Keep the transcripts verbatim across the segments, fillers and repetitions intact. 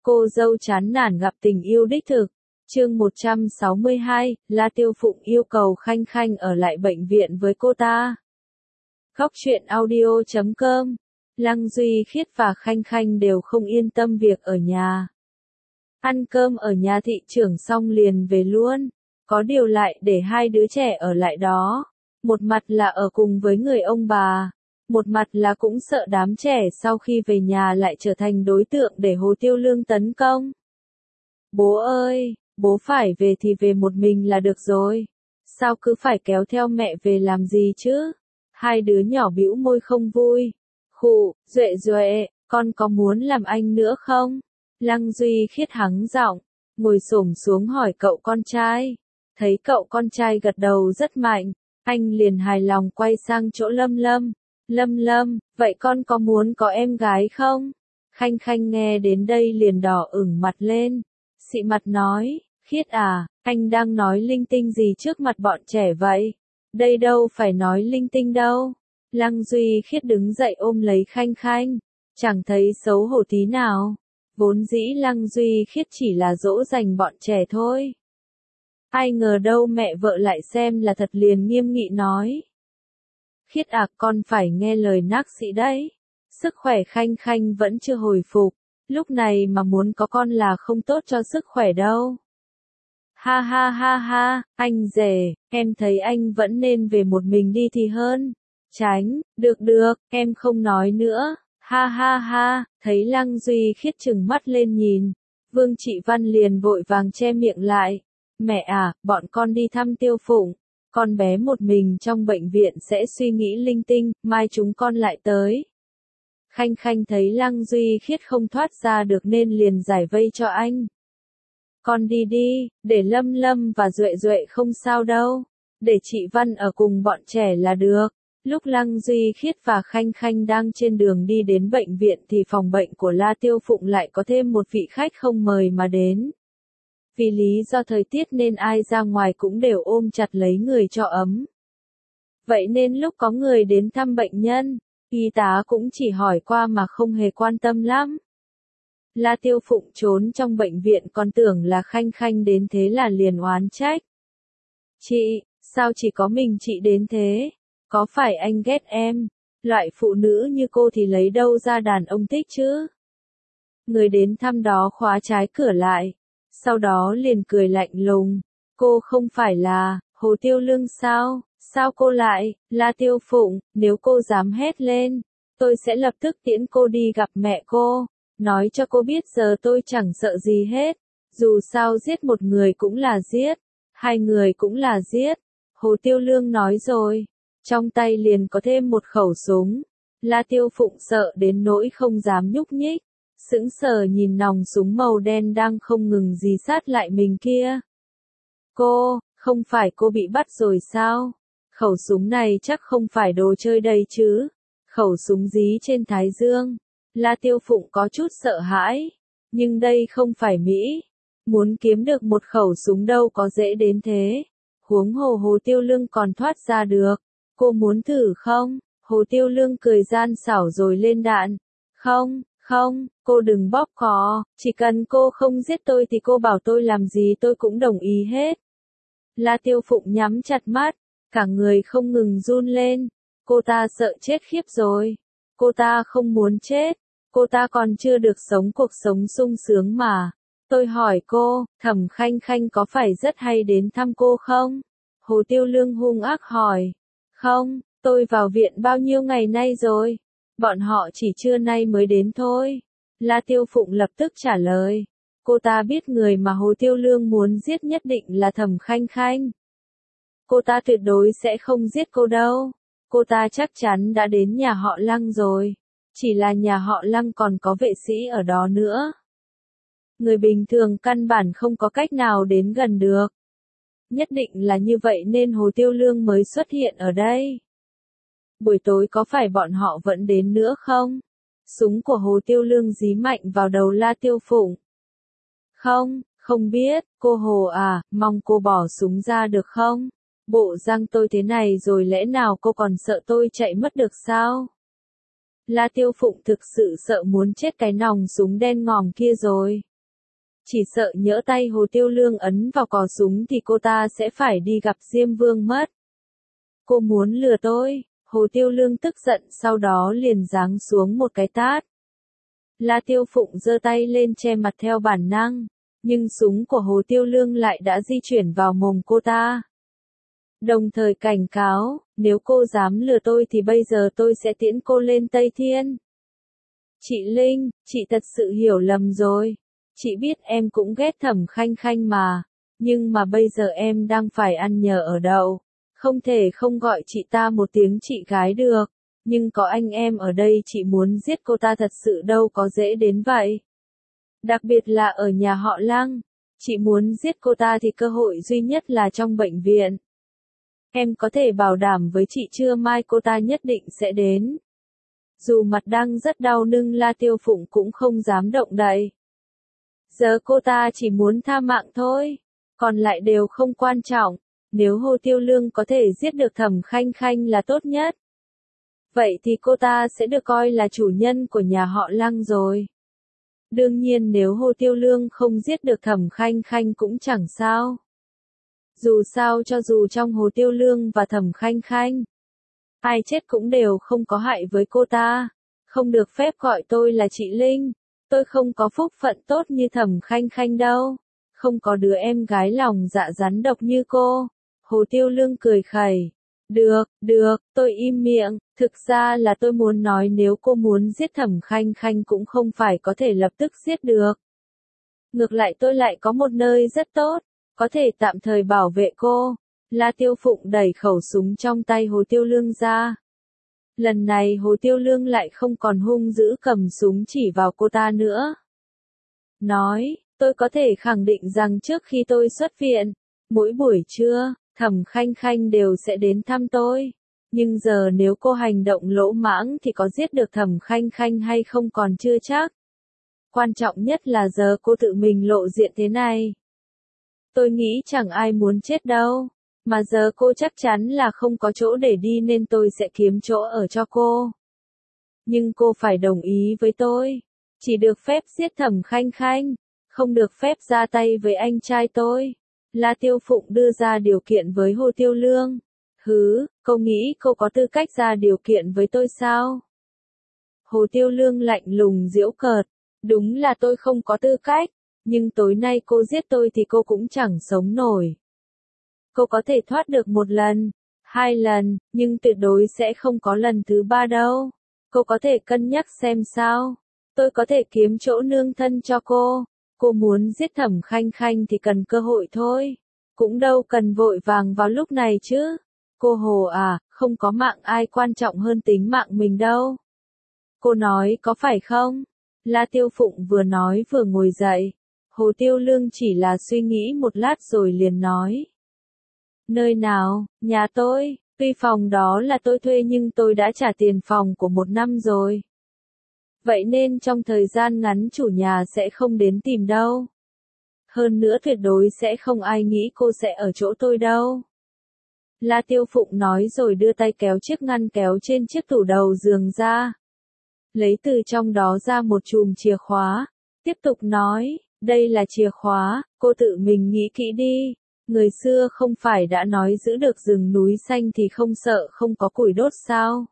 Cô dâu chán nản gặp tình yêu đích thực. Chương một trăm sáu mươi hai, La Tiêu Phụng yêu cầu Khanh Khanh ở lại bệnh viện với cô ta. Góc truyện audio chấm com. Lăng Duy Khiết và Khanh Khanh đều không yên tâm việc ở nhà. Ăn cơm ở nhà thị trưởng xong liền về luôn. Có điều lại để hai đứa trẻ ở lại đó. Một mặt là ở cùng với người ông bà. Một mặt là cũng sợ đám trẻ sau khi về nhà lại trở thành đối tượng để Hồ Tiêu Lương tấn công. Bố ơi, bố phải về thì về một mình là được rồi. Sao cứ phải kéo theo mẹ về làm gì chứ? Hai đứa nhỏ bĩu môi không vui. Khụ, Duệ Duệ, con có muốn làm anh nữa không? Lăng Duy Khiết hắng giọng, ngồi xổm xuống hỏi cậu con trai. Thấy cậu con trai gật đầu rất mạnh, anh liền hài lòng quay sang chỗ Lâm Lâm. Lâm Lâm, vậy con có muốn có em gái không? Khanh Khanh nghe đến đây liền đỏ ửng mặt lên. Xị mặt nói, Khiết à, anh đang nói linh tinh gì trước mặt bọn trẻ vậy? Đây đâu phải nói linh tinh đâu. Lăng Duy Khiết đứng dậy ôm lấy Khanh Khanh, chẳng thấy xấu hổ tí nào. Vốn dĩ Lăng Duy Khiết chỉ là dỗ dành bọn trẻ thôi. Ai ngờ đâu mẹ vợ lại xem là thật liền nghiêm nghị nói. Khiết à, con phải nghe lời bác sĩ đấy. Sức khỏe Khanh Khanh vẫn chưa hồi phục. Lúc này mà muốn có con là không tốt cho sức khỏe đâu. Ha ha ha ha, anh rể, em thấy anh vẫn nên về một mình đi thì hơn. Tránh, được được, em không nói nữa. Ha ha ha, thấy Lăng Duy Khiết trừng mắt lên nhìn. Vương Trị Văn liền vội vàng che miệng lại. Mẹ à, bọn con đi thăm Tiêu Phụng. Con bé một mình trong bệnh viện sẽ suy nghĩ linh tinh, mai chúng con lại tới. Khanh Khanh thấy Lăng Duy Khiết không thoát ra được nên liền giải vây cho anh. Con đi đi, để Lâm Lâm và Duệ Duệ không sao đâu. Để chị Văn ở cùng bọn trẻ là được. Lúc Lăng Duy Khiết và Khanh Khanh đang trên đường đi đến bệnh viện thì phòng bệnh của La Tiêu Phụng lại có thêm một vị khách không mời mà đến. Vì lý do thời tiết nên ai ra ngoài cũng đều ôm chặt lấy người cho ấm. Vậy nên lúc có người đến thăm bệnh nhân, y tá cũng chỉ hỏi qua mà không hề quan tâm lắm. La Tiêu Phụng trốn trong bệnh viện còn tưởng là Khanh Khanh đến thế là liền oán trách. Chị, sao chỉ có mình chị đến thế? Có phải anh ghét em? Loại phụ nữ như cô thì lấy đâu ra đàn ông thích chứ? Người đến thăm đó khóa trái cửa lại. Sau đó liền cười lạnh lùng. Cô không phải là Hồ Tiêu Lương sao? Sao cô lại, La Tiêu Phụng, nếu cô dám hét lên, tôi sẽ lập tức tiễn cô đi gặp mẹ cô. Nói cho cô biết giờ tôi chẳng sợ gì hết. Dù sao giết một người cũng là giết. Hai người cũng là giết. Hồ Tiêu Lương nói rồi. Trong tay liền có thêm một khẩu súng. La Tiêu Phụng sợ đến nỗi không dám nhúc nhích. Sững sờ nhìn nòng súng màu đen đang không ngừng dí sát lại mình kia. Cô, không phải cô bị bắt rồi sao? Khẩu súng này chắc không phải đồ chơi đây chứ. Khẩu súng dí trên thái dương. La Tiêu Phụng có chút sợ hãi. Nhưng đây không phải Mỹ. Muốn kiếm được một khẩu súng đâu có dễ đến thế. Huống hồ Hồ Tiêu Lương còn thoát ra được. Cô muốn thử không? Hồ Tiêu Lương cười gian xảo rồi lên đạn. Không, không, cô đừng bóp cò. Chỉ cần cô không giết tôi thì cô bảo tôi làm gì tôi cũng đồng ý hết. La Tiêu Phụng nhắm chặt mắt. Cả người không ngừng run lên. Cô ta sợ chết khiếp rồi. Cô ta không muốn chết. Cô ta còn chưa được sống cuộc sống sung sướng mà. Tôi hỏi cô, Thẩm Khanh Khanh có phải rất hay đến thăm cô không? Hồ Tiêu Lương hung ác hỏi. Không, tôi vào viện bao nhiêu ngày nay rồi. Bọn họ chỉ trưa nay mới đến thôi. La Tiêu Phụng lập tức trả lời. Cô ta biết người mà Hồ Tiêu Lương muốn giết nhất định là Thẩm Khanh Khanh. Cô ta tuyệt đối sẽ không giết cô đâu. Cô ta chắc chắn đã đến nhà họ Lăng rồi. Chỉ là nhà họ Lăng còn có vệ sĩ ở đó nữa. Người bình thường căn bản không có cách nào đến gần được. Nhất định là như vậy nên Hồ Tiêu Lương mới xuất hiện ở đây. Buổi tối có phải bọn họ vẫn đến nữa không? Súng của Hồ Tiêu Lương dí mạnh vào đầu La Tiêu Phụng. Không, không biết, cô Hồ à, mong cô bỏ súng ra được không? Bộ răng tôi thế này rồi lẽ nào cô còn sợ tôi chạy mất được sao? La Tiêu Phụng thực sự sợ muốn chết cái nòng súng đen ngòm kia rồi. Chỉ sợ nhỡ tay Hồ Tiêu Lương ấn vào cò súng thì cô ta sẽ phải đi gặp Diêm Vương mất. Cô muốn lừa tôi, Hồ Tiêu Lương tức giận sau đó liền giáng xuống một cái tát. La Tiêu Phụng giơ tay lên che mặt theo bản năng, nhưng súng của Hồ Tiêu Lương lại đã di chuyển vào mồm cô ta. Đồng thời cảnh cáo, nếu cô dám lừa tôi thì bây giờ tôi sẽ tiễn cô lên Tây Thiên. Chị Linh, chị thật sự hiểu lầm rồi. Chị biết em cũng ghét Thẩm Khanh Khanh mà, nhưng mà bây giờ em đang phải ăn nhờ ở đậu, không thể không gọi chị ta một tiếng chị gái được, nhưng có anh em ở đây chị muốn giết cô ta thật sự đâu có dễ đến vậy. Đặc biệt là ở nhà họ Lăng, chị muốn giết cô ta thì cơ hội duy nhất là trong bệnh viện. Em có thể bảo đảm với chị trưa mai cô ta nhất định sẽ đến. Dù mặt đang rất đau nhưng La Tiêu Phụng cũng không dám động đậy. Giờ cô ta chỉ muốn tha mạng thôi, còn lại đều không quan trọng, nếu Hồ Tiêu Lương có thể giết được Thẩm Khanh Khanh là tốt nhất. Vậy thì cô ta sẽ được coi là chủ nhân của nhà họ Lăng rồi. Đương nhiên nếu Hồ Tiêu Lương không giết được Thẩm Khanh Khanh cũng chẳng sao. Dù sao cho dù trong Hồ Tiêu Lương và Thẩm Khanh Khanh, ai chết cũng đều không có hại với cô ta. Không được phép gọi tôi là chị Linh. Tôi không có phúc phận tốt như Thẩm Khanh Khanh đâu. Không có đứa em gái lòng dạ rắn độc như cô. Hồ Tiêu Lương cười khẩy. Được, được, tôi im miệng. Thực ra là tôi muốn nói nếu cô muốn giết Thẩm Khanh Khanh cũng không phải có thể lập tức giết được. Ngược lại tôi lại có một nơi rất tốt, có thể tạm thời bảo vệ cô. La Tiêu Phụng đẩy khẩu súng trong tay Hồ Tiêu Lương ra. Lần này Hồ Tiêu Lương lại không còn hung dữ cầm súng chỉ vào cô ta nữa. Nói, tôi có thể khẳng định rằng trước khi tôi xuất viện, mỗi buổi trưa, Thẩm Khanh Khanh đều sẽ đến thăm tôi. Nhưng giờ nếu cô hành động lỗ mãng thì có giết được Thẩm Khanh Khanh hay không còn chưa chắc. Quan trọng nhất là giờ cô tự mình lộ diện thế này. Tôi nghĩ chẳng ai muốn chết đâu. Mà giờ cô chắc chắn là không có chỗ để đi nên tôi sẽ kiếm chỗ ở cho cô. Nhưng cô phải đồng ý với tôi. Chỉ được phép giết Thẩm Khanh Khanh, không được phép ra tay với anh trai tôi. La Tiêu Phụng đưa ra điều kiện với Hồ Tiêu Lương. Hứ, cô nghĩ cô có tư cách ra điều kiện với tôi sao? Hồ Tiêu Lương lạnh lùng giễu cợt. Đúng là tôi không có tư cách, nhưng tối nay cô giết tôi thì cô cũng chẳng sống nổi. Cô có thể thoát được một lần, hai lần, nhưng tuyệt đối sẽ không có lần thứ ba đâu. Cô có thể cân nhắc xem sao. Tôi có thể kiếm chỗ nương thân cho cô. Cô muốn giết Thẩm Khanh Khanh thì cần cơ hội thôi. Cũng đâu cần vội vàng vào lúc này chứ. Cô Hồ à, không có mạng ai quan trọng hơn tính mạng mình đâu. Cô nói có phải không? La Tiêu Phụng vừa nói vừa ngồi dậy. Hồ Tiêu Lương chỉ là suy nghĩ một lát rồi liền nói. Nơi nào, nhà tôi, tuy phòng đó là tôi thuê nhưng tôi đã trả tiền phòng của một năm rồi. Vậy nên trong thời gian ngắn chủ nhà sẽ không đến tìm đâu. Hơn nữa tuyệt đối sẽ không ai nghĩ cô sẽ ở chỗ tôi đâu. La Tiêu Phụng nói rồi đưa tay kéo chiếc ngăn kéo trên chiếc tủ đầu giường ra. Lấy từ trong đó ra một chùm chìa khóa. Tiếp tục nói, đây là chìa khóa, cô tự mình nghĩ kỹ đi. Người xưa không phải đã nói giữ được rừng núi xanh thì không sợ không có củi đốt sao?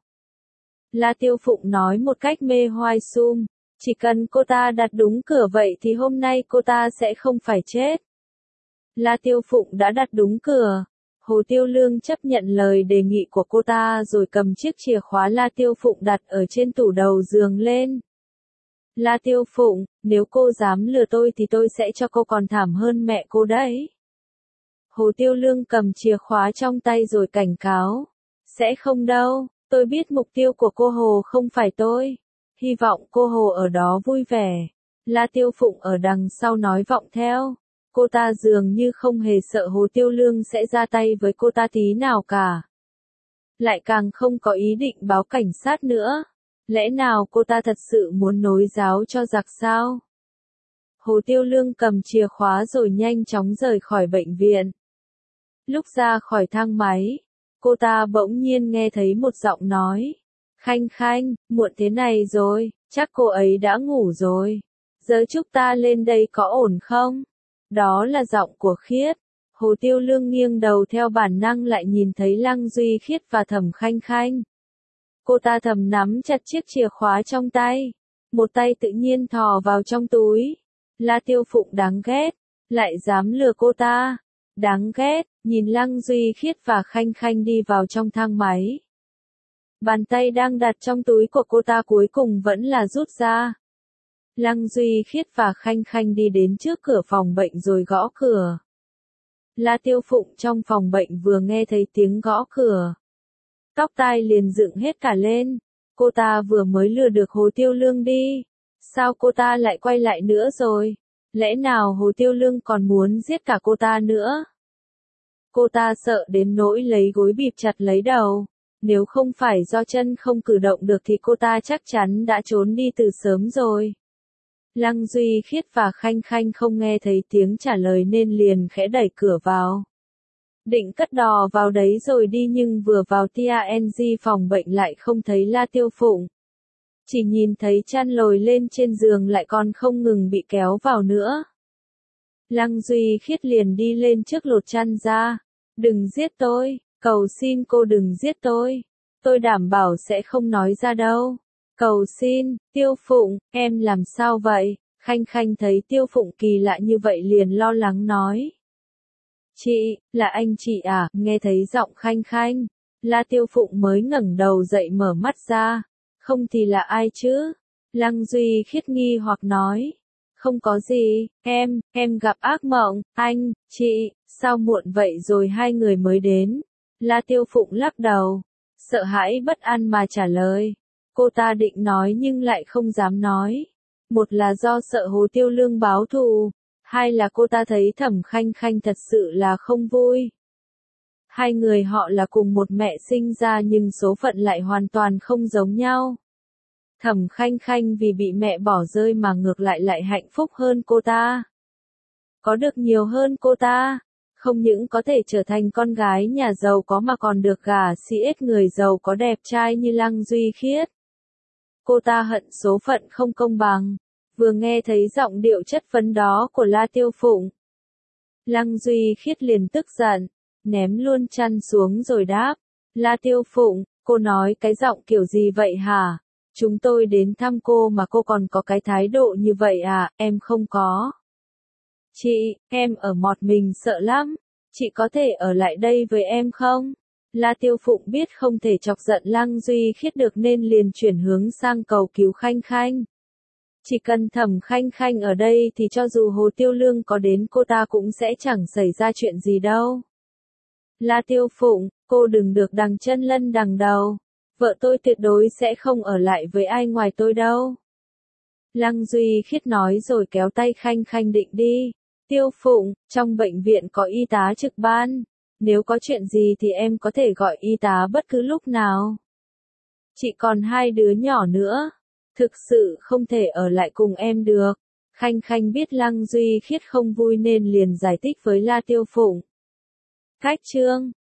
La Tiêu Phụng nói một cách mê hoài sum, chỉ cần cô ta đặt đúng cửa vậy thì hôm nay cô ta sẽ không phải chết. La Tiêu Phụng đã đặt đúng cửa. Hồ Tiêu Lương chấp nhận lời đề nghị của cô ta rồi cầm chiếc chìa khóa La Tiêu Phụng đặt ở trên tủ đầu giường lên. La Tiêu Phụng, nếu cô dám lừa tôi thì tôi sẽ cho cô còn thảm hơn mẹ cô đấy. Hồ Tiêu Lương cầm chìa khóa trong tay rồi cảnh cáo. Sẽ không đâu, tôi biết mục tiêu của cô Hồ không phải tôi. Hy vọng cô Hồ ở đó vui vẻ. La Tiêu Phụng ở đằng sau nói vọng theo. Cô ta dường như không hề sợ Hồ Tiêu Lương sẽ ra tay với cô ta tí nào cả. Lại càng không có ý định báo cảnh sát nữa. Lẽ nào cô ta thật sự muốn nối giáo cho giặc sao? Hồ Tiêu Lương cầm chìa khóa rồi nhanh chóng rời khỏi bệnh viện. Lúc ra khỏi thang máy, cô ta bỗng nhiên nghe thấy một giọng nói. Khanh Khanh, muộn thế này rồi, chắc cô ấy đã ngủ rồi. Giờ chúc ta lên đây có ổn không? Đó là giọng của Khiết. Hồ Tiêu Lương nghiêng đầu theo bản năng lại nhìn thấy Lăng Duy Khiết và Thẩm Khanh Khanh. Cô ta thầm nắm chặt chiếc chìa khóa trong tay. Một tay tự nhiên thò vào trong túi. La Tiêu Phụng đáng ghét. Lại dám lừa cô ta. Đáng ghét, nhìn Lăng Duy Khiết và Khanh Khanh đi vào trong thang máy. Bàn tay đang đặt trong túi của cô ta cuối cùng vẫn là rút ra. Lăng Duy Khiết và Khanh Khanh đi đến trước cửa phòng bệnh rồi gõ cửa. La Tiêu Phụng trong phòng bệnh vừa nghe thấy tiếng gõ cửa. Tóc tai liền dựng hết cả lên. Cô ta vừa mới lừa được Hồ Tiêu Lương đi. Sao cô ta lại quay lại nữa rồi? Lẽ nào Hồ Tiêu Lương còn muốn giết cả cô ta nữa? Cô ta sợ đến nỗi lấy gối bịt chặt lấy đầu. Nếu không phải do chân không cử động được thì cô ta chắc chắn đã trốn đi từ sớm rồi. Lăng Duy Khiết và Khanh Khanh không nghe thấy tiếng trả lời nên liền khẽ đẩy cửa vào. Định cất đò vào đấy rồi đi nhưng vừa vào tang phòng bệnh lại không thấy La Tiêu Phụng. Chỉ nhìn thấy chăn lồi lên trên giường lại còn không ngừng bị kéo vào nữa. Lăng Duy Khiết liền đi lên trước lột chăn ra. Đừng giết tôi, cầu xin cô đừng giết tôi. Tôi đảm bảo sẽ không nói ra đâu. Cầu xin, Tiêu Phụng, em làm sao vậy? Khanh Khanh thấy Tiêu Phụng kỳ lạ như vậy liền lo lắng nói. Chị, là anh chị à? Nghe thấy giọng Khanh Khanh. La Tiêu Phụng mới ngẩng đầu dậy mở mắt ra. Không thì là ai chứ? Lăng Duy Khiết nghi hoặc nói. Không có gì, em, em gặp ác mộng, anh, chị, sao muộn vậy rồi hai người mới đến? La Tiêu Phụng lắc đầu, sợ hãi bất an mà trả lời. Cô ta định nói nhưng lại không dám nói. Một là do sợ Hồ Tiêu Lương báo thù, hai là cô ta thấy Thẩm Khanh Khanh thật sự là không vui. Hai người họ là cùng một mẹ sinh ra nhưng số phận lại hoàn toàn không giống nhau. Thẩm Khanh Khanh vì bị mẹ bỏ rơi mà ngược lại lại hạnh phúc hơn cô ta. Có được nhiều hơn cô ta. Không những có thể trở thành con gái nhà giàu có mà còn được gả xỉ ết người giàu có đẹp trai như Lăng Duy Khiết. Cô ta hận số phận không công bằng. Vừa nghe thấy giọng điệu chất vấn đó của La Tiêu Phụng. Lăng Duy Khiết liền tức giận, ném luôn chăn xuống rồi đáp. La Tiêu Phụng, cô nói cái giọng kiểu gì vậy hả? Chúng tôi đến thăm cô mà cô còn có cái thái độ như vậy à? Em không có. Chị, em ở một mình sợ lắm. Chị có thể ở lại đây với em không? La Tiêu Phụng biết không thể chọc giận Lăng Duy Khiết được nên liền chuyển hướng sang cầu cứu Khanh Khanh. Chỉ cần Thẩm Khanh Khanh ở đây thì cho dù Hồ Tiêu Lương có đến cô ta cũng sẽ chẳng xảy ra chuyện gì đâu. La Tiêu Phụng, cô đừng được đằng chân lân đằng đầu. Vợ tôi tuyệt đối sẽ không ở lại với ai ngoài tôi đâu. Lăng Duy Khiết nói rồi kéo tay Khanh Khanh định đi. Tiêu Phụng, trong bệnh viện có y tá trực ban. Nếu có chuyện gì thì em có thể gọi y tá bất cứ lúc nào. Chị còn hai đứa nhỏ nữa. Thực sự không thể ở lại cùng em được. Khanh Khanh biết Lăng Duy Khiết không vui nên liền giải thích với La Tiêu Phụng. Cách chương